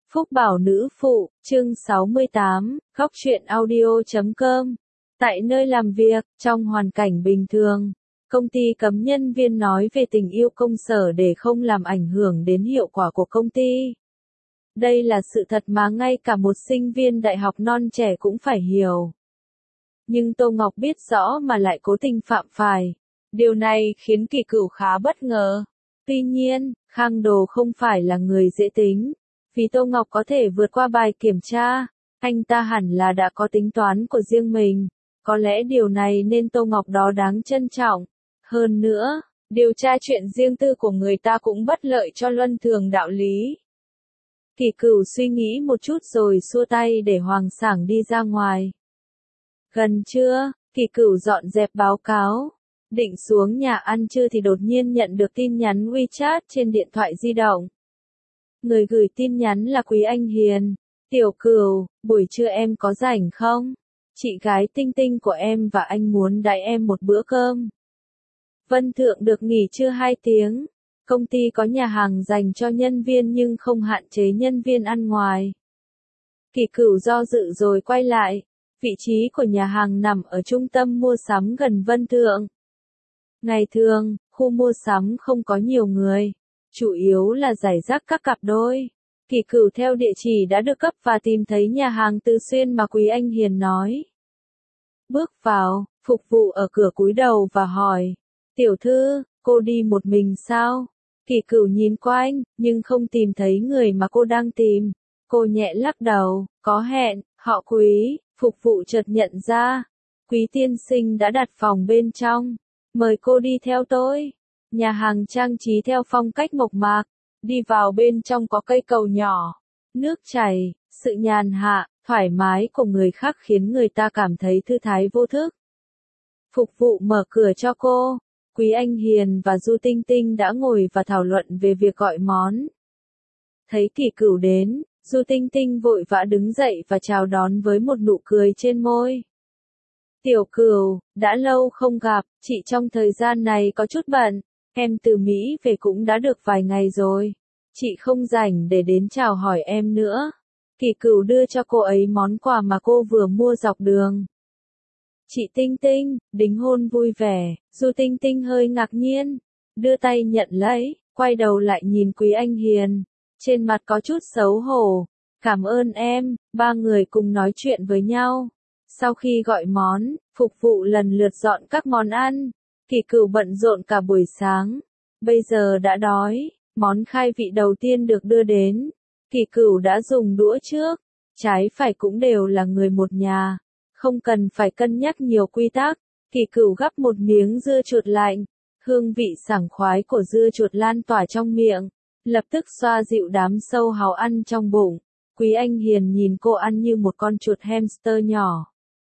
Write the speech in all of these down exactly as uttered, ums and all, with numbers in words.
Phúc Bảo Nữ Phụ, chương sáu mươi tám, góc truyện audio chấm com. Tại nơi làm việc, trong hoàn cảnh bình thường, công ty cấm nhân viên nói về tình yêu công sở để không làm ảnh hưởng đến hiệu quả của công ty. Đây là sự thật mà ngay cả một sinh viên đại học non trẻ cũng phải hiểu. Nhưng Tô Ngọc biết rõ mà lại cố tình phạm phải. Điều này khiến Kỳ Cửu khá bất ngờ. Tuy nhiên, Khang Đồ không phải là người dễ tính. Vì Tô Ngọc có thể vượt qua bài kiểm tra, anh ta hẳn là đã có tính toán của riêng mình. Có lẽ điều này nên Tô Ngọc đó đáng trân trọng. Hơn nữa, điều tra chuyện riêng tư của người ta cũng bất lợi cho luân thường đạo lý. Kỳ Cửu suy nghĩ một chút rồi xua tay để Hoàng Sảng đi ra ngoài. Gần trưa, Kỳ Cửu dọn dẹp báo cáo. Định xuống nhà ăn trưa thì đột nhiên nhận được tin nhắn WeChat trên điện thoại di động. Người gửi tin nhắn là Quý Anh Hiền. Tiểu Cửu, buổi trưa em có rảnh không? Chị gái Tinh Tinh của em và anh muốn đãi em một bữa cơm. Vân Thượng được nghỉ trưa hai tiếng. Công ty có nhà hàng dành cho nhân viên nhưng không hạn chế nhân viên ăn ngoài. Kỳ Cửu do dự rồi quay lại. Vị trí của nhà hàng nằm ở trung tâm mua sắm gần Vân Thượng. Ngày thường, khu mua sắm không có nhiều người. Chủ yếu là giải rác các cặp đôi. Kỳ Cửu theo địa chỉ đã được cấp và tìm thấy nhà hàng Từ Xuyên mà Quý Anh Hiền nói. Bước vào, phục vụ ở cửa cúi đầu và hỏi. Tiểu thư, cô đi một mình sao? Kỳ Cửu nhìn quanh, nhưng không tìm thấy người mà cô đang tìm. Cô nhẹ lắc đầu, có hẹn, họ Quý, phục vụ chợt nhận ra. Quý tiên sinh đã đặt phòng bên trong. Mời cô đi theo tôi. Nhà hàng trang trí theo phong cách mộc mạc, đi vào bên trong có cây cầu nhỏ, nước chảy, sự nhàn hạ, thoải mái của người khác khiến người ta cảm thấy thư thái vô thức. Phục vụ mở cửa cho cô, Quý Anh Hiền và Du Tinh Tinh đã ngồi và thảo luận về việc gọi món. Thấy Kỳ Cửu đến, Du Tinh Tinh vội vã đứng dậy và chào đón với một nụ cười trên môi. Tiểu Cửu, đã lâu không gặp, chị trong thời gian này có chút bận. Em từ Mỹ về cũng đã được vài ngày rồi. Chị không rảnh để đến chào hỏi em nữa. Kỳ Cửu đưa cho cô ấy món quà mà cô vừa mua dọc đường. Chị Tinh Tinh, đính hôn vui vẻ. Du Tinh Tinh hơi ngạc nhiên. Đưa tay nhận lấy, quay đầu lại nhìn Quý Anh Hiền. Trên mặt có chút xấu hổ. Cảm ơn em, ba người cùng nói chuyện với nhau. Sau khi gọi món, phục vụ lần lượt dọn các món ăn. Kỳ Cửu bận rộn cả buổi sáng. Bây giờ đã đói, món khai vị đầu tiên được đưa đến. Kỳ Cửu đã dùng đũa trước. Trái phải cũng đều là người một nhà. Không cần phải cân nhắc nhiều quy tắc. Kỳ Cửu gắp một miếng dưa chuột lạnh. Hương vị sảng khoái của dưa chuột lan tỏa trong miệng. Lập tức xoa dịu đám sâu hào ăn trong bụng. Quý Anh Hiền nhìn cô ăn như một con chuột hamster nhỏ.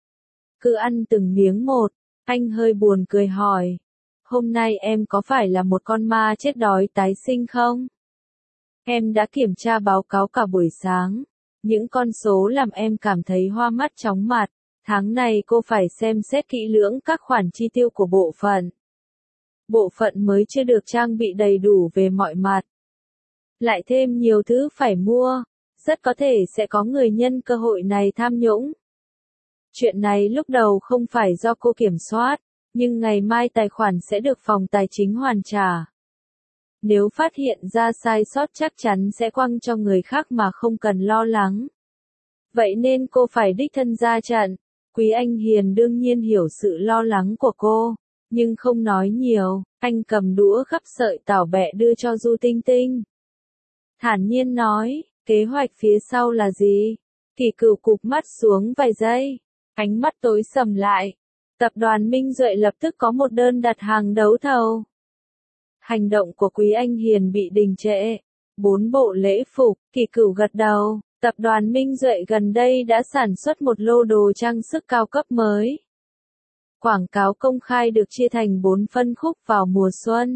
Cứ ăn từng miếng một. Anh hơi buồn cười hỏi. Hôm nay em có phải là một con ma chết đói tái sinh không? Em đã kiểm tra báo cáo cả buổi sáng. Những con số làm em cảm thấy hoa mắt chóng mặt. Tháng này cô phải xem xét kỹ lưỡng các khoản chi tiêu của bộ phận. Bộ phận mới chưa được trang bị đầy đủ về mọi mặt. Lại thêm nhiều thứ phải mua. Rất có thể sẽ có người nhân cơ hội này tham nhũng. Chuyện này lúc đầu không phải do cô kiểm soát, nhưng ngày mai tài khoản sẽ được phòng tài chính hoàn trả. Nếu phát hiện ra sai sót chắc chắn sẽ quăng cho người khác mà không cần lo lắng. Vậy nên cô phải đích thân ra trận. Quý Anh Hiền đương nhiên hiểu sự lo lắng của cô, nhưng không nói nhiều. Anh cầm đũa gắp sợi tảo bẹ đưa cho Du Tinh Tinh. Thản nhiên nói, kế hoạch phía sau là gì? Kỳ Cửu cụp mắt xuống vài giây. Ánh mắt tối sầm lại. Tập đoàn Minh Duệ lập tức có một đơn đặt hàng đấu thầu. Hành động của Quý Anh Hiền bị đình trệ. Bốn bộ lễ phục, Kỳ Cửu gật đầu. Tập đoàn Minh Duệ gần đây đã sản xuất một lô đồ trang sức cao cấp mới. Quảng cáo công khai được chia thành bốn phân khúc vào mùa xuân,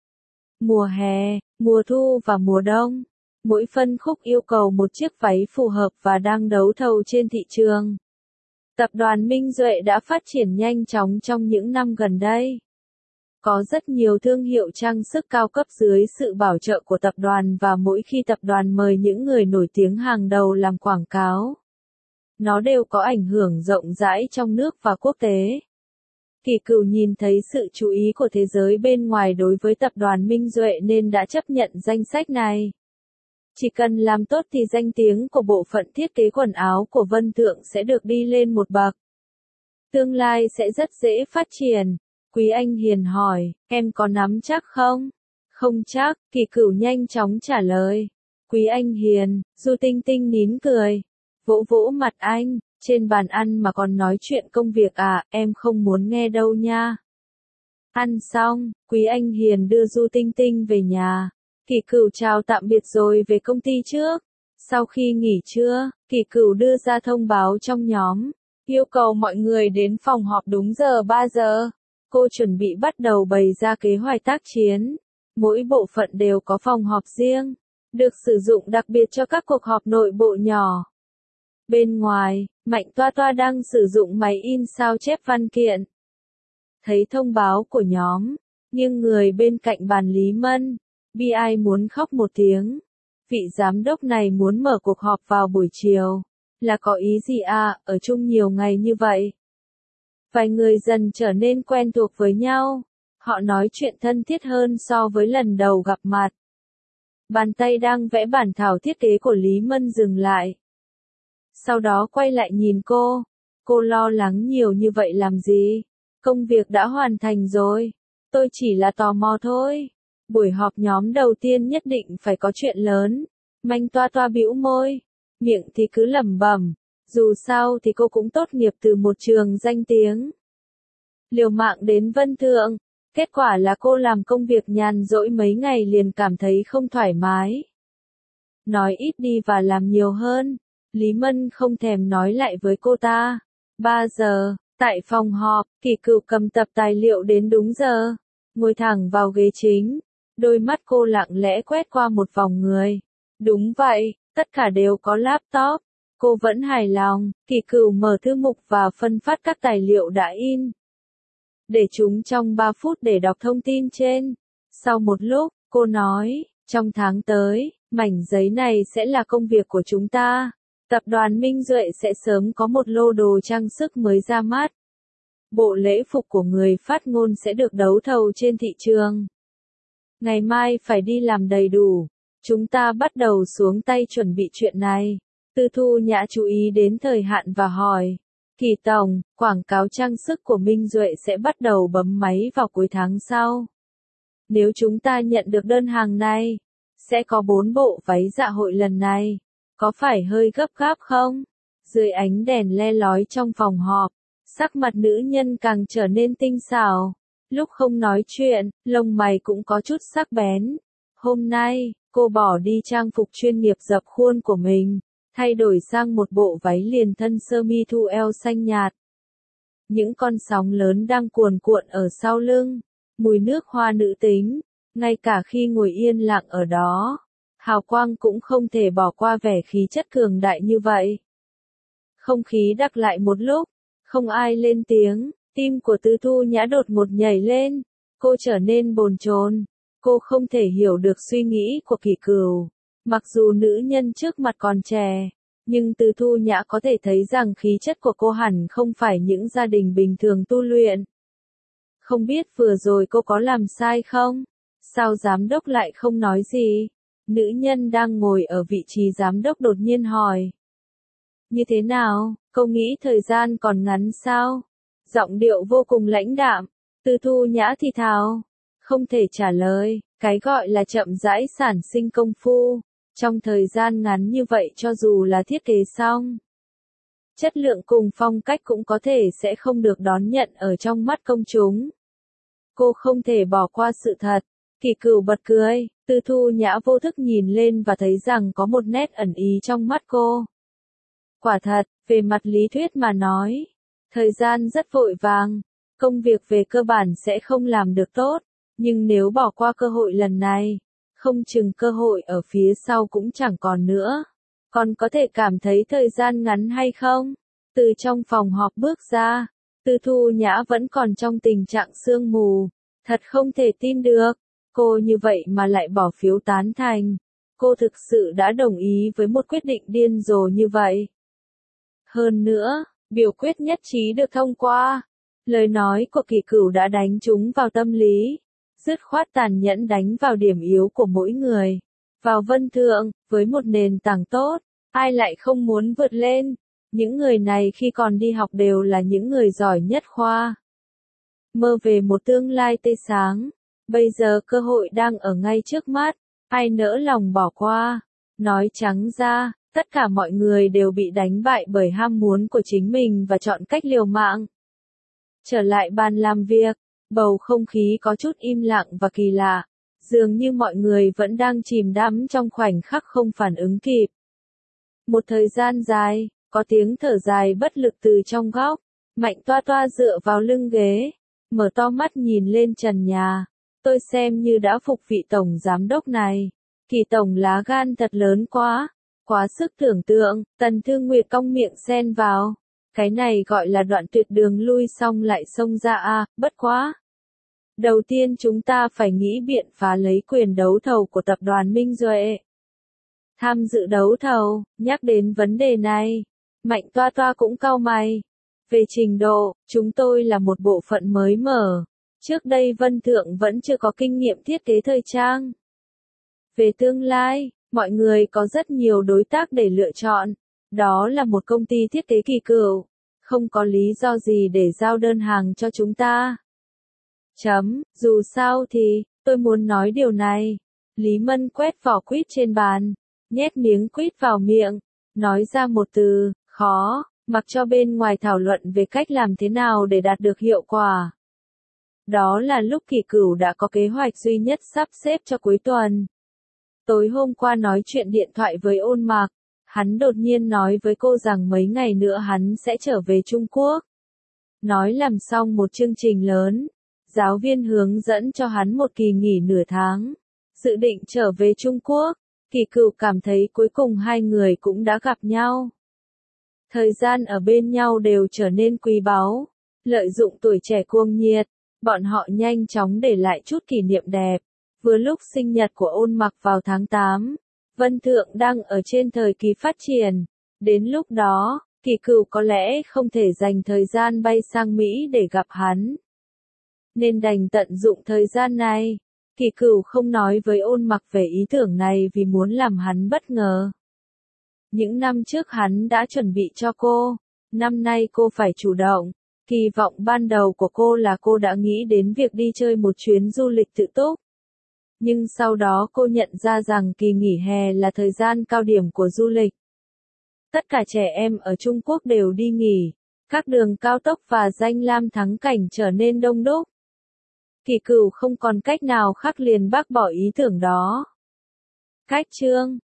mùa hè, mùa thu và mùa đông. Mỗi phân khúc yêu cầu một chiếc váy phù hợp và đang đấu thầu trên thị trường. Tập đoàn Minh Duệ đã phát triển nhanh chóng trong những năm gần đây. Có rất nhiều thương hiệu trang sức cao cấp dưới sự bảo trợ của tập đoàn và mỗi khi tập đoàn mời những người nổi tiếng hàng đầu làm quảng cáo, nó đều có ảnh hưởng rộng rãi trong nước và quốc tế. Kỳ Cửu nhìn thấy sự chú ý của thế giới bên ngoài đối với tập đoàn Minh Duệ nên đã chấp nhận danh sách này. Chỉ cần làm tốt thì danh tiếng của bộ phận thiết kế quần áo của Vân Thượng sẽ được đi lên một bậc. Tương lai sẽ rất dễ phát triển. Quý Anh Hiền hỏi, em có nắm chắc không? Không chắc, Kỳ Cửu nhanh chóng trả lời. Quý Anh Hiền, Du Tinh Tinh nín cười. Vỗ vỗ mặt anh, trên bàn ăn mà còn nói chuyện công việc à, em không muốn nghe đâu nha. Ăn xong, Quý Anh Hiền đưa Du Tinh Tinh về nhà. Kỳ Cửu chào tạm biệt rồi về công ty trước. Sau khi nghỉ trưa, Kỳ Cửu đưa ra thông báo trong nhóm, yêu cầu mọi người đến phòng họp đúng giờ ba giờ. Cô chuẩn bị bắt đầu bày ra kế hoạch tác chiến. Mỗi bộ phận đều có phòng họp riêng, được sử dụng đặc biệt cho các cuộc họp nội bộ nhỏ. Bên ngoài, Mạnh Toa Toa đang sử dụng máy in sao chép văn kiện. Thấy thông báo của nhóm, nhưng người bên cạnh bàn Lý Mân, bi ai muốn khóc một tiếng. Vị giám đốc này muốn mở cuộc họp vào buổi chiều. Là có ý gì à, ở chung nhiều ngày như vậy? Vài người dần trở nên quen thuộc với nhau. Họ nói chuyện thân thiết hơn so với lần đầu gặp mặt. Bàn tay đang vẽ bản thảo thiết kế của Lý Mân dừng lại. Sau đó quay lại nhìn cô. Cô lo lắng nhiều như vậy làm gì? Công việc đã hoàn thành rồi. Tôi chỉ là tò mò thôi. Buổi họp nhóm đầu tiên nhất định phải có chuyện lớn. Mạnh Toa Toa bĩu môi. Miệng thì cứ lẩm bẩm. Dù sao thì cô cũng tốt nghiệp từ một trường danh tiếng. Liều mạng đến Vân Thượng. Kết quả là cô làm công việc nhàn rỗi mấy ngày liền cảm thấy không thoải mái. Nói ít đi và làm nhiều hơn. Lý Mân không thèm nói lại với cô ta. ba giờ, tại phòng họp, Kỳ Cửu cầm tập tài liệu đến đúng giờ. Ngồi thẳng vào ghế chính. Đôi mắt cô lặng lẽ quét qua một vòng người. Đúng vậy, tất cả đều có laptop. Cô vẫn hài lòng. Kỳ Cửu mở thư mục và phân phát các tài liệu đã in. Để chúng trong ba phút để đọc thông tin trên. Sau một lúc, cô nói, trong tháng tới, mảnh giấy này sẽ là công việc của chúng ta. Tập đoàn Minh Duệ sẽ sớm có một lô đồ trang sức mới ra mắt. Bộ lễ phục của người phát ngôn sẽ được đấu thầu trên thị trường. Ngày mai phải đi làm đầy đủ. Chúng ta bắt đầu xuống tay chuẩn bị chuyện này. Tư Thu Nhã chú ý đến thời hạn và hỏi. Kỳ tổng, quảng cáo trang sức của Minh Duệ sẽ bắt đầu bấm máy vào cuối tháng sau. Nếu chúng ta nhận được đơn hàng này, sẽ có bốn bộ váy dạ hội lần này. Có phải hơi gấp gáp không? Dưới ánh đèn le lói trong phòng họp, sắc mặt nữ nhân càng trở nên tinh xảo. Lúc không nói chuyện, lông mày cũng có chút sắc bén. Hôm nay, cô bỏ đi trang phục chuyên nghiệp dập khuôn của mình, thay đổi sang một bộ váy liền thân sơ mi thu eo xanh nhạt. Những con sóng lớn đang cuồn cuộn ở sau lưng, mùi nước hoa nữ tính, ngay cả khi ngồi yên lặng ở đó, hào quang cũng không thể bỏ qua vẻ khí chất cường đại như vậy. Không khí đặc lại một lúc, không ai lên tiếng, tim của Tư Thu Nhã đột ngột nhảy lên, cô trở nên bồn chồn, cô không thể hiểu được suy nghĩ của Kỳ Cửu. Mặc dù nữ nhân trước mặt còn trẻ, nhưng Tư Thu Nhã có thể thấy rằng khí chất của cô hẳn không phải những gia đình bình thường tu luyện. Không biết vừa rồi cô có làm sai không? Sao giám đốc lại không nói gì? Nữ nhân đang ngồi ở vị trí giám đốc đột nhiên hỏi. Như thế nào, cô nghĩ thời gian còn ngắn sao? Giọng điệu vô cùng lãnh đạm, Tư Thu Nhã thì thào. Không thể trả lời, cái gọi là chậm rãi sản sinh công phu. Trong thời gian ngắn như vậy cho dù là thiết kế xong, chất lượng cùng phong cách cũng có thể sẽ không được đón nhận ở trong mắt công chúng. Cô không thể bỏ qua sự thật. Kỳ Cửu bật cười, Tư Thu Nhã vô thức nhìn lên và thấy rằng có một nét ẩn ý trong mắt cô. Quả thật, về mặt lý thuyết mà nói, thời gian rất vội vàng, công việc về cơ bản sẽ không làm được tốt, nhưng nếu bỏ qua cơ hội lần này, không chừng cơ hội ở phía sau cũng chẳng còn nữa. Còn có thể cảm thấy thời gian ngắn hay không? Từ trong phòng họp bước ra, Tư Thu Nhã vẫn còn trong tình trạng sương mù. Thật không thể tin được, cô như vậy mà lại bỏ phiếu tán thành. Cô thực sự đã đồng ý với một quyết định điên rồ như vậy. Hơn nữa, biểu quyết nhất trí được thông qua. Lời nói của Kỳ Cửu đã đánh trúng vào tâm lý, dứt khoát tàn nhẫn đánh vào điểm yếu của mỗi người. Vào Vân Thượng, với một nền tảng tốt, ai lại không muốn vượt lên? Những người này khi còn đi học đều là những người giỏi nhất khoa. Mơ về một tương lai tươi sáng. Bây giờ cơ hội đang ở ngay trước mắt, ai nỡ lòng bỏ qua. Nói trắng ra, tất cả mọi người đều bị đánh bại bởi ham muốn của chính mình và chọn cách liều mạng. Trở lại bàn làm việc, bầu không khí có chút im lặng và kỳ lạ, dường như mọi người vẫn đang chìm đắm trong khoảnh khắc không phản ứng kịp. Một thời gian dài, có tiếng thở dài bất lực từ trong góc, Mạnh Toa Toa dựa vào lưng ghế, mở to mắt nhìn lên trần nhà. Tôi xem như đã phục vị tổng giám đốc này. Kỳ tổng lá gan thật lớn quá, quá sức tưởng tượng. Tần Thương Nguyệt cong miệng xen vào. Cái này gọi là đoạn tuyệt đường lui xong lại xông ra à, bất quá. Đầu tiên chúng ta phải nghĩ biện phá lấy quyền đấu thầu của tập đoàn Minh Duệ. Tham dự đấu thầu, nhắc đến vấn đề này, Mạnh Toa Toa cũng cau mày. Về trình độ, chúng tôi là một bộ phận mới mở. Trước đây Vân Thượng vẫn chưa có kinh nghiệm thiết kế thời trang. Về tương lai, mọi người có rất nhiều đối tác để lựa chọn. Đó là một công ty thiết kế Kỳ Cửu. Không có lý do gì để giao đơn hàng cho chúng ta. Chấm, dù sao thì, tôi muốn nói điều này. Lý Mân quét vỏ quýt trên bàn, nhét miếng quýt vào miệng, nói ra một từ, khó, mặc cho bên ngoài thảo luận về cách làm thế nào để đạt được hiệu quả. Đó là lúc Kỳ Cửu đã có kế hoạch duy nhất sắp xếp cho cuối tuần. Tối hôm qua nói chuyện điện thoại với Ôn Mạc, hắn đột nhiên nói với cô rằng mấy ngày nữa hắn sẽ trở về Trung Quốc. Nói làm xong một chương trình lớn, giáo viên hướng dẫn cho hắn một kỳ nghỉ nửa tháng, dự định trở về Trung Quốc. Kỳ Cửu cảm thấy cuối cùng hai người cũng đã gặp nhau. Thời gian ở bên nhau đều trở nên quý báu, lợi dụng tuổi trẻ cuồng nhiệt. Bọn họ nhanh chóng để lại chút kỷ niệm đẹp. Vừa lúc sinh nhật của Ôn Mặc vào tháng tám, Vân Thượng đang ở trên thời kỳ phát triển. Đến lúc đó, Kỳ Cửu có lẽ không thể dành thời gian bay sang Mỹ để gặp hắn. Nên đành tận dụng thời gian này. Kỳ Cửu không nói với Ôn Mặc về ý tưởng này vì muốn làm hắn bất ngờ. Những năm trước hắn đã chuẩn bị cho cô, năm nay cô phải chủ động. Kỳ vọng ban đầu của cô là cô đã nghĩ đến việc đi chơi một chuyến du lịch tự túc. Nhưng sau đó cô nhận ra rằng kỳ nghỉ hè là thời gian cao điểm của du lịch. Tất cả trẻ em ở Trung Quốc đều đi nghỉ, các đường cao tốc và danh lam thắng cảnh trở nên đông đúc. Kỳ Cửu không còn cách nào khác liền bác bỏ ý tưởng đó. Cách chương